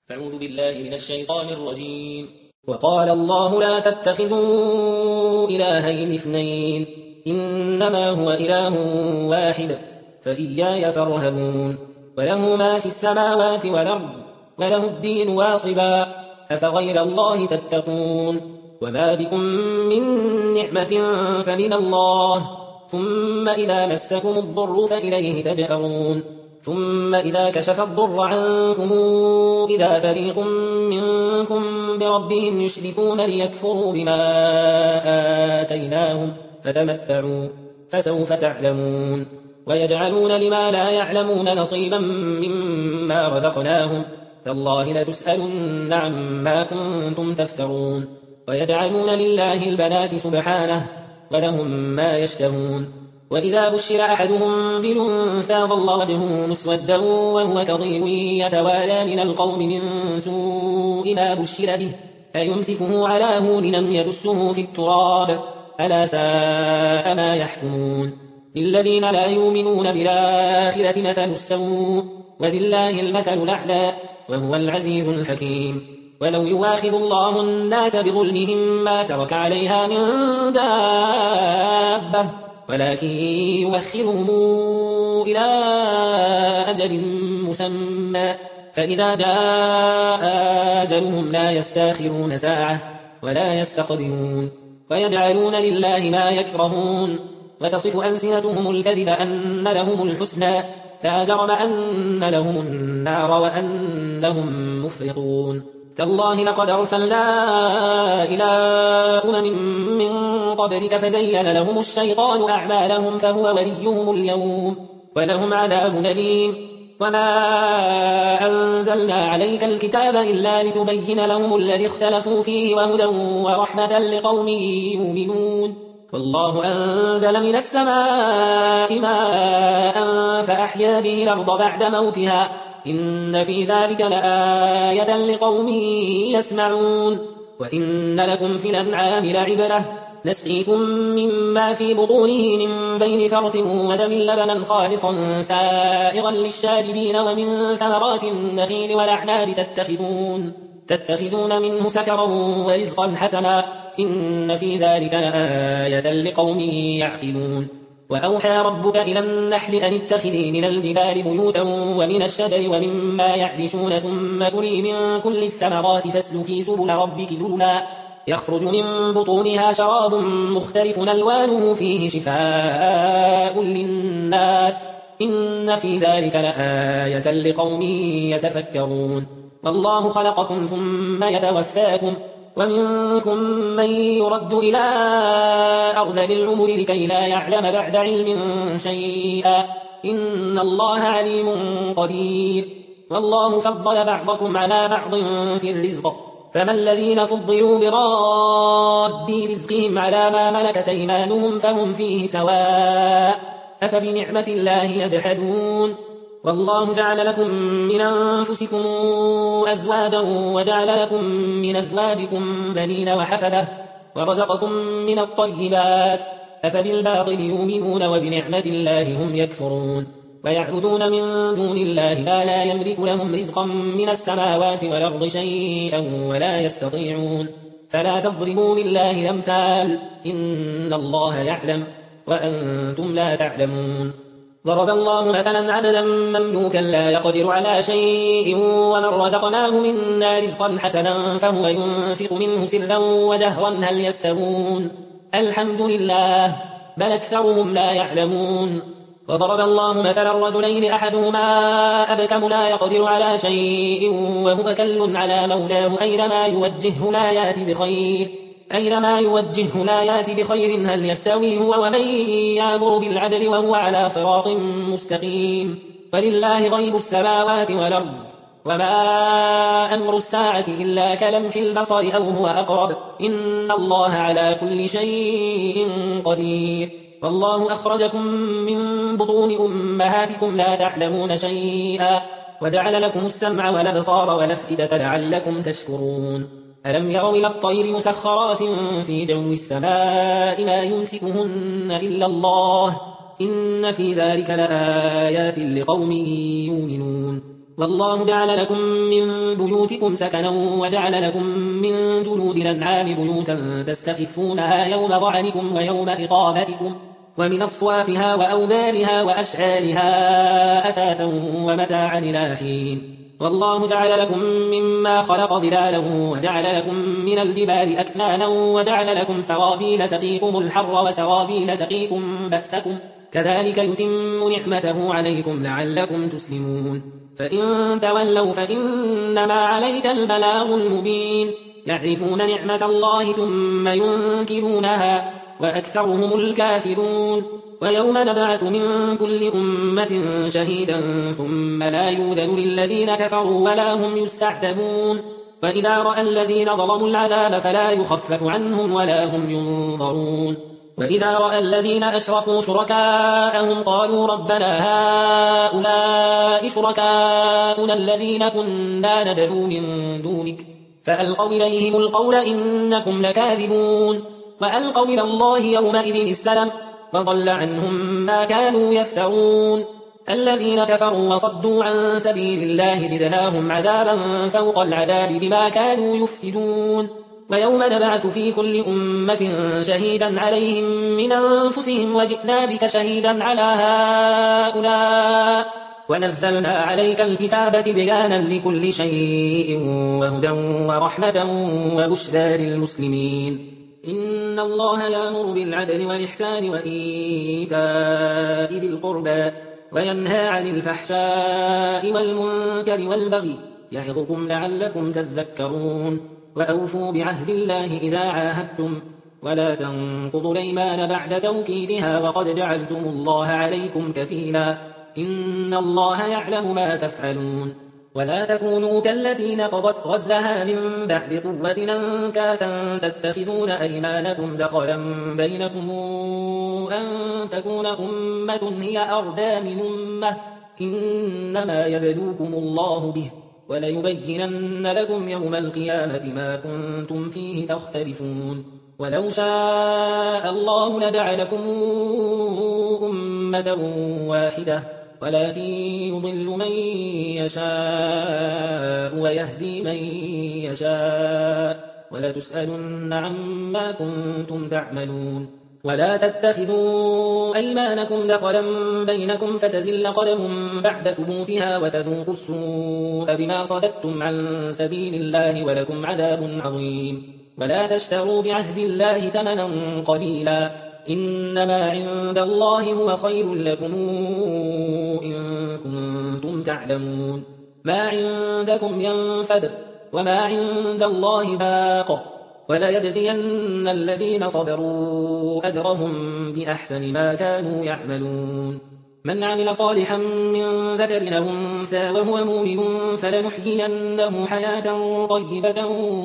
أعوذ بالله من الشيطان الرجيم. وقال الله لا تتخذوا إلهين اثنين إنما هو إله واحد فإياي فارهبون وله ما في السماوات والأرض وله الدين واصبا أفغير الله تتقون وما بكم من نعمة فمن الله ثم إذا مسكم الضر فإليه تجأرون ثم إذا كشف الضر عنكم إذا فريق منكم بربهم يشركون ليكفروا بما آتيناهم فتمتعوا فسوف تعلمون ويجعلون لما لا يعلمون نصيبا مما رزقناهم تالله لتسألن عما كنتم تفترون ويجعلون لله البنات سبحانه ولهم ما يشتهون وإذا بشر أحدهم بالأنثى ظل وجهه مسودا وهو كظيم يتوالى من القوم من سوء ما بشر به أيمسكه على هون أم يدسه في التراب ألا ساء ما يحكمون للذين لا يؤمنون بالآخرة مثل السوء ولله المثل الأعلى وهو العزيز الحكيم ولو يواخذ الله الناس بظلمهم ما ترك عليها من دابة ولكن يوخرهم إلى أجل مسمى فإذا جاء أجلهم لا يستاخرون ساعة ولا يستقدمون ويجعلون لله ما يكرهون وتصف ألسنتهم الكذب أن لهم الحسنى لا جرم أن لهم النار وأنهم مفرطون تالله لقد أرسلنا إلى من قبلك فزين لهم الشيطان أعمالهم فهو وليهم اليوم ولهم عذاب أليم وما أنزلنا عليك الكتاب إلا لتبين لهم الذي اختلفوا فيه وهدى ورحمة لقوم يؤمنون والله أنزل من السماء ماء فأحيا به الأرض بعد موتها إن في ذلك لآية لقوم يسمعون وإن لكم في الأنعام لعبرة نسقيكم مما في بطونه من بين فرث ودم لبنا خالصا سائغا للشاربين ومن ثمرات النخيل والأعناب تتخذون منه سكرا ورزقا حسنا إن في ذلك لآية لقوم يعقلون وأوحى ربك إلى النحل أن اتخذي من الجبال بيوتا ومن الشجر ومما يعرشون ثم كلي من كل الثمرات فاسلكي سبل ربك ذللا يخرج من بطونها شراب مختلف ألوانه فيه شفاء للناس إن في ذلك لآية لقوم يتفكرون والله خلقكم ثم يتوفاكم ومنكم من يرد إلى أرذل العمر لكي لا يعلم بعد علم شيئا إن الله عليم قدير والله فضل بعضكم على بعض في الرزق فما الذين فضلوا براد رزقهم على ما ملكت أيمانهم فهم فيه سواء أفبنعمة الله يجحدون والله جعل لكم من أنفسكم أزواجا وجعل لكم من أزواجكم بنين وحفدة ورزقكم من الطيبات أفبالباطل يؤمنون وبنعمة الله هم يكفرون ويعبدون من دون الله ما لا يملك لهم رزقا من السماوات والأرض شيئا ولا يستطيعون فلا تضربوا لله الأمثال إن الله يعلم وأنتم لا تعلمون ضرب الله مثلا عبدا مملوكا لا يقدر على شيء ومن رزقناه منا رزقا حسنا فهو ينفق منه سرا وجهرا هل يستوون الحمد لله بل أكثرهم لا يعلمون وضرب الله مثلا رجلين أحدهما أبكم لا يقدر على شيء وهو كل على مولاه أينما يوجهه لا يأتي بخير هل يستوي هو ومن يأمر بالعدل وهو على صراط مستقيم ولله غيب السماوات والأرض وما أمر الساعة إلا كلمح البصر أو هو أقرب إن الله على كل شيء قدير والله أخرجكم من بطون أمهاتكم لا تعلمون شيئا وجعل لكم السمع والأبصار والأفئدة لعلكم تشكرون ألم يروا إلى الطير مسخرات في جو السماء ما يمسكهن إلا الله إن في ذلك لآيات لقوم يؤمنون والله جعل لكم من بيوتكم سكنا وجعل لكم من جلود الأنعام بيوتا تستخفونها يوم ظعنكم ويوم إقامتكم ومن أصوافها وأوبارها وأشعارها أثاثا ومتاعا إلى حين والله جعل لكم مما خلق ظلالا وجعل لكم من الجبال أكنانا وجعل لكم سرابيل تقيكم الحر وسرابيل تقيكم بأسكم كذلك يتم نعمته عليكم لعلكم تسلمون فإن تولوا فإنما عليك البلاغ المبين يعرفون نعمة الله ثم ينكرونها وأكثرهم الكافرون ويوم نبعث من كل أمة شهيدا ثم لا يؤذن للذين كفروا ولا هم يستعتبون وإذا رأى الذين ظلموا العذاب فلا يخفف عنهم ولا هم ينظرون وإذا رأى الذين أشركوا شركاءهم قالوا ربنا هؤلاء شركاؤنا الذين كنا ندعو من دونك فألقوا إليهم القول إنكم لكاذبون وألقوا إلى الله يومئذ السلام وضل عنهم ما كانوا يفترون الذين كفروا وصدوا عن سبيل الله زدناهم عذابا فوق العذاب بما كانوا يفسدون ويوم نبعث في كل أمة شهيدا عليهم من أنفسهم وجئنا بك شهيدا على هؤلاء ونزلنا عليك الكتاب بيانا لكل شيء وهدى ورحمة وبشرى للمسلمين إن الله يأمر بالعدل والإحسان وإيتاء ذي القربى وينهى عن الفحشاء والمنكر والبغي يعظكم لعلكم تذكرون وأوفوا بعهد الله إذا عاهدتم ولا تنقضوا الأيمان بعد توكيدها وقد جعلتم الله عليكم كفيلا إن الله يعلم ما تفعلون ولا تكونوا كالتي نقضت غزلها من بعد قوة أنكاثا تتخذون أيمانكم دخلا بينكم أن تكون أمة هي أربى من أمة إنما يبلوكم الله به وليبينن لكم يوم القيامة ما كنتم فيه تختلفون ولو شاء الله لجعلكم أمة واحدة ولكن يضل من يشاء ويهدي من يشاء ولتسألن عما كنتم تعملون ولا تتخذوا أيمانكم دخلا بينكم فتزل قدم بعد ثبوتها وتذوقوا السوء بما صددتم عن سبيل الله ولكم عذاب عظيم ولا تشتروا بعهد الله ثمنا قليلا إنما عند الله هو خير لكم إن كنتم تعلمون ما عندكم ينفد وما عند الله باق ولا يجزين الذين صبروا أجرهم بأحسن ما كانوا يعملون من عمل صالحا من ذكر أو أنثى وهو مؤمن فلنحيينه حياة طيبة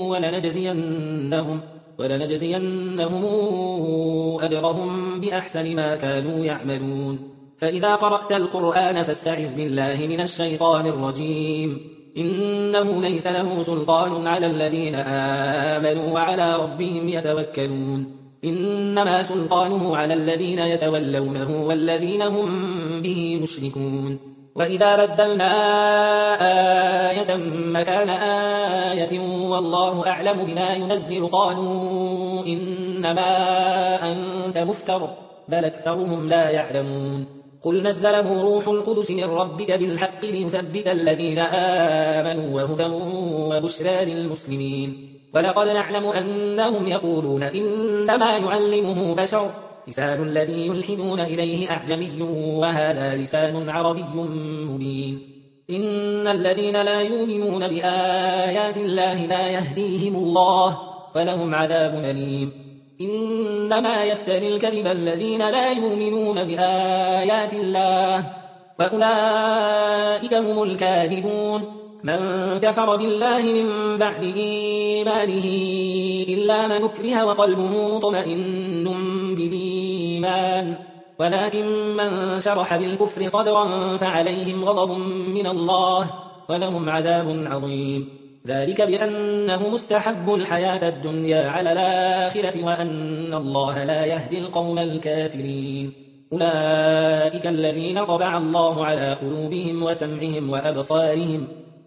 ولنجزينهم أجرهم بأحسن ما كانوا يعملون فإذا قرأت القرآن فاستعذ بالله من الشيطان الرجيم إنه ليس له سلطان على الذين آمنوا وعلى ربهم يتوكلون إنما سلطانه على الذين يتولونه والذين هم به مشركون وإذا بدلنا آية مكان آية والله أعلم بما ينزل قالوا إنما أنت مفتر بل أكثرهم لا يعلمون قل نزله روح القدس من ربك بالحق ليثبت الذين آمنوا وهدى وبشرى للمسلمين ولقد نعلم أنهم يقولون إنما يعلمه بشر لسان الذي يلحدون إليه أعجمي وهذا لسان عربي مبين إن الذين لا يؤمنون بآيات الله لا يهديهم الله ولهم عذاب أليم إنما يفتري الكذب الذين لا يؤمنون بآيات الله وأولئك هم الكاذبون من كفر بالله من بعد إيمانه إلا من أكره وقلبه مطمئن بالإيمان ولكن من شرح بالكفر صدرا فعليهم غضب من الله ولهم عذاب عظيم ذلك بأنه مستحب الحياة الدنيا على الآخرة وأن الله لا يهدي القوم الكافرين أولئك الذين طبع الله على قلوبهم وسمعهم وأبصارهم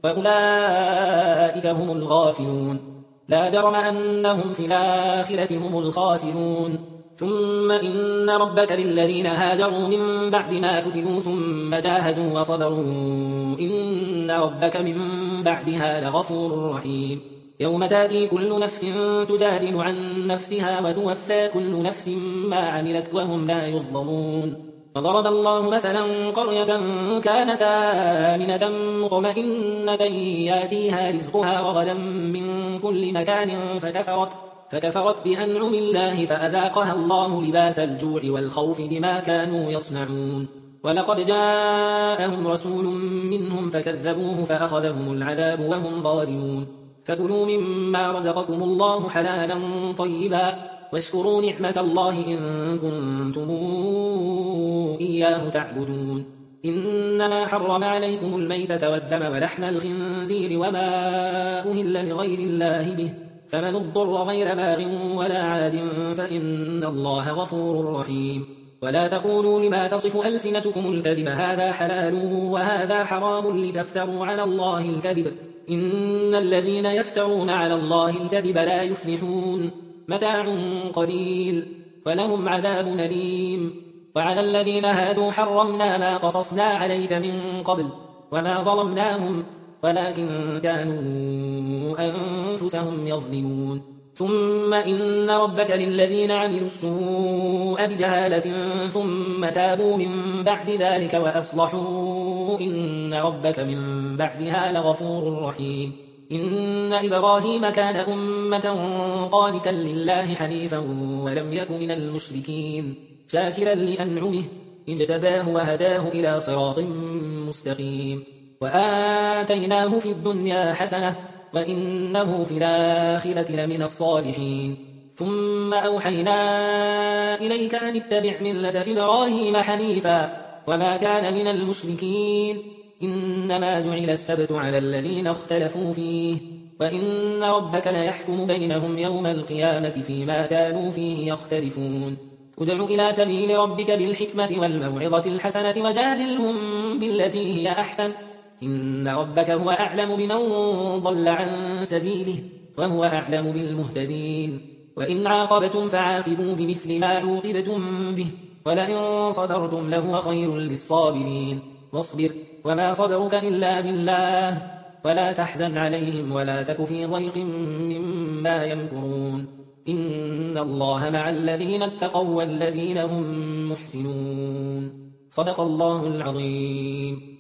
وأولئك هم الغافلون لا جرم أنهم في الآخرة هم الخاسرون ثم إن ربك للذين هاجروا من بعد ما فتنوا ثم جاهدوا وصبروا إن ربك من بعدها لغفور رحيم يوم تاتي كل نفس تجادل عن نفسها وتوفى كل نفس ما عملت وهم لا يظلمون وضرب الله مثلا قرية كانت آمنة مطمئنة ياتيها رزقها رغدا من كل مكان فكفرت بأنعم الله فأذاقها الله لباس الجوع والخوف بما كانوا يصنعون ولقد جاءهم رسول منهم فكذبوه فأخذهم العذاب وهم ظالمون فكلوا مما رزقكم الله حلالا طيبا واشكروا نعمة الله إن كنتم إياه تعبدون إنما حرم عليكم الميتة والدم ولحم الخنزير وما أهل لغير الله به فمن اضطر غير باغ ولا عاد فإن الله غفور رحيم ولا تقولوا لما تصف ألسنتكم الكذب هذا حلال وهذا حرام لتفتروا على الله الكذب إن الذين يفترون على الله الكذب لا يفلحون متاع قليل ولهم عذاب أليم وعلى الذين هادوا حرمنا ما قصصنا عليك من قبل وما ظلمناهم ولكن كانوا أنفسهم يظلمون ثم إن ربك للذين عملوا السوء بجهالة ثم تابوا من بعد ذلك وأصلحوا إن ربك من بعدها لغفور رحيم إن إبراهيم كان أمة قانتا لله حنيفا ولم يك من المشركين شاكرا لأنعمه اجتباه وهداه إلى صراط مستقيم وآتيناه في الدنيا حسنة وإنه في الآخرة لمن الصالحين ثم أوحينا إليك أن اتبع ملة إبراهيم حنيفا وما كان من المشركين إنما جعل السبت على الذين اختلفوا فيه وإن ربك ليحكم بينهم يوم القيامة فيما كانوا فيه يختلفون ادع إلى سبيل ربك بالحكمة والموعظة الحسنة وجادلهم بالتي هي أحسن إن ربك هو أعلم بمن ضل عن سبيله وهو أعلم بالمهتدين وإن عاقبتم فعاقبوا بمثل ما عوقبتم به ولئن صبرتم لهو خير للصابرين واصبر وما صبرك إلا بالله ولا تحزن عليهم ولا تك في ضيق مما يمكرون إن الله مع الذين اتقوا والذين هم محسنون صدق الله العظيم